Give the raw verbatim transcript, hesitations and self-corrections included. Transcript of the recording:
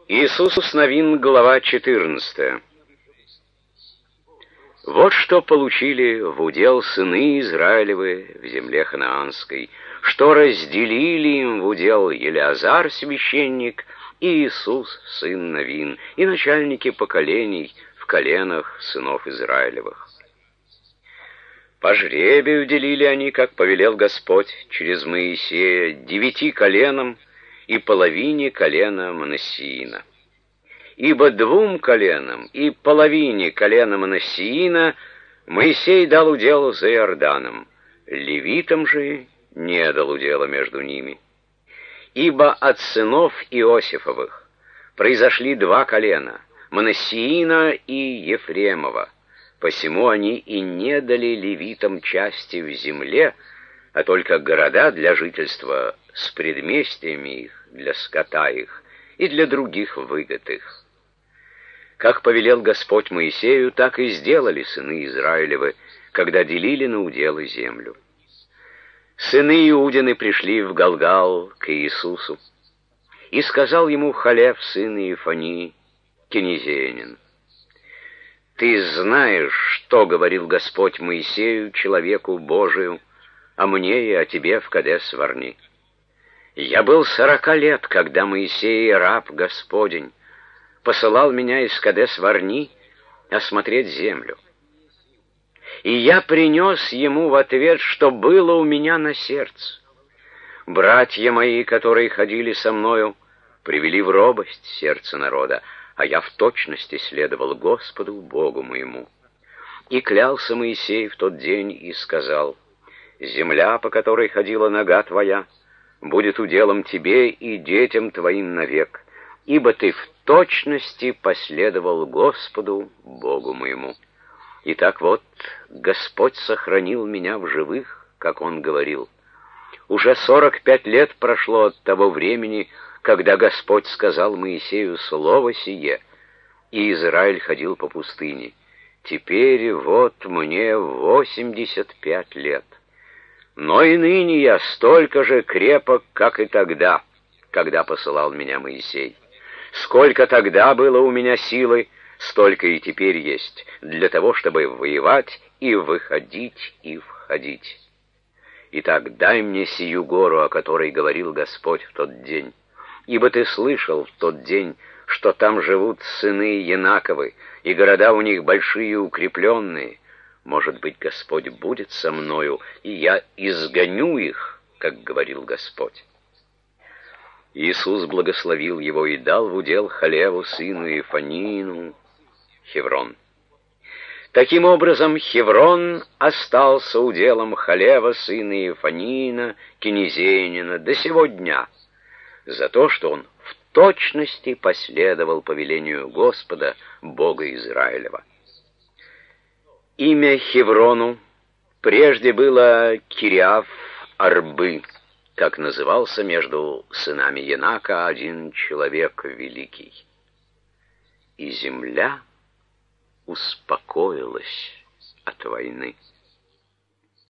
Иисус Новин, глава четырнадцатая. Вот что получили в удел сыны Израилевы в земле ханаанской, что разделили им в удел Елеазар священник и Иисус сын Новин, и начальники поколений в коленах сынов Израилевых. По жребию делили они, как повелел Господь через Моисея, девяти коленам и половине колена Манассиина. Ибо двум коленам и половине колена Манассиина Моисей дал удел за Иорданом, левитам же не дал удела между ними. Ибо от сынов Иосифовых произошли два колена, Манассиина и Ефремова, посему они и не дали левитам части в земле, а только города для жительства с предместьями их, для скота их и для других выгод их. Как повелел Господь Моисею, так и сделали сыны Израилевы, когда делили на уделы землю. Сыны Иудины пришли в Галгал к Иисусу, и сказал ему Халев, сын Иефании, кенезиянин: «Ты знаешь, что говорил Господь Моисею, человеку Божию, о мне и о тебе в Кадес-Варни. Я был сорока лет, когда Моисей, раб Господень, посылал меня из Кадес-Варни осмотреть землю. И я принес ему в ответ, что было у меня на сердце. Братья мои, которые ходили со мною, привели в робость сердце народа, а я в точности следовал Господу, Богу моему. И клялся Моисей в тот день и сказал: земля, по которой ходила нога твоя, будет уделом тебе и детям твоим навек, ибо ты в точности последовал Господу, Богу моему. Итак, вот Господь сохранил меня в живых, как Он говорил. Уже сорок пять лет прошло от того времени, когда Господь сказал Моисею слово сие, и Израиль ходил по пустыне. Теперь вот мне восемьдесят пять лет. Но и ныне я столько же крепок, как и тогда, когда посылал меня Моисей. Сколько тогда было у меня силы, столько и теперь есть, для того, чтобы воевать и выходить, и входить. Итак, дай мне сию гору, о которой говорил Господь в тот день. Ибо ты слышал в тот день, что там живут сыны Янаковы, и города у них большие и укрепленные. Может быть, Господь будет со мною, и я изгоню их, как говорил Господь. Иисус благословил его и дал в удел Халеву, сыну Иефанину, Хеврон. Таким образом, Хеврон остался уделом Халева, сына Иефанина, кенезиянина, до сего дня, за то, что он в точности последовал повелению Господа, Бога Израилева. Имя Хеврону прежде было Кириаф-Арбы, как назывался между сынами Янака один человек великий. И земля успокоилась от войны.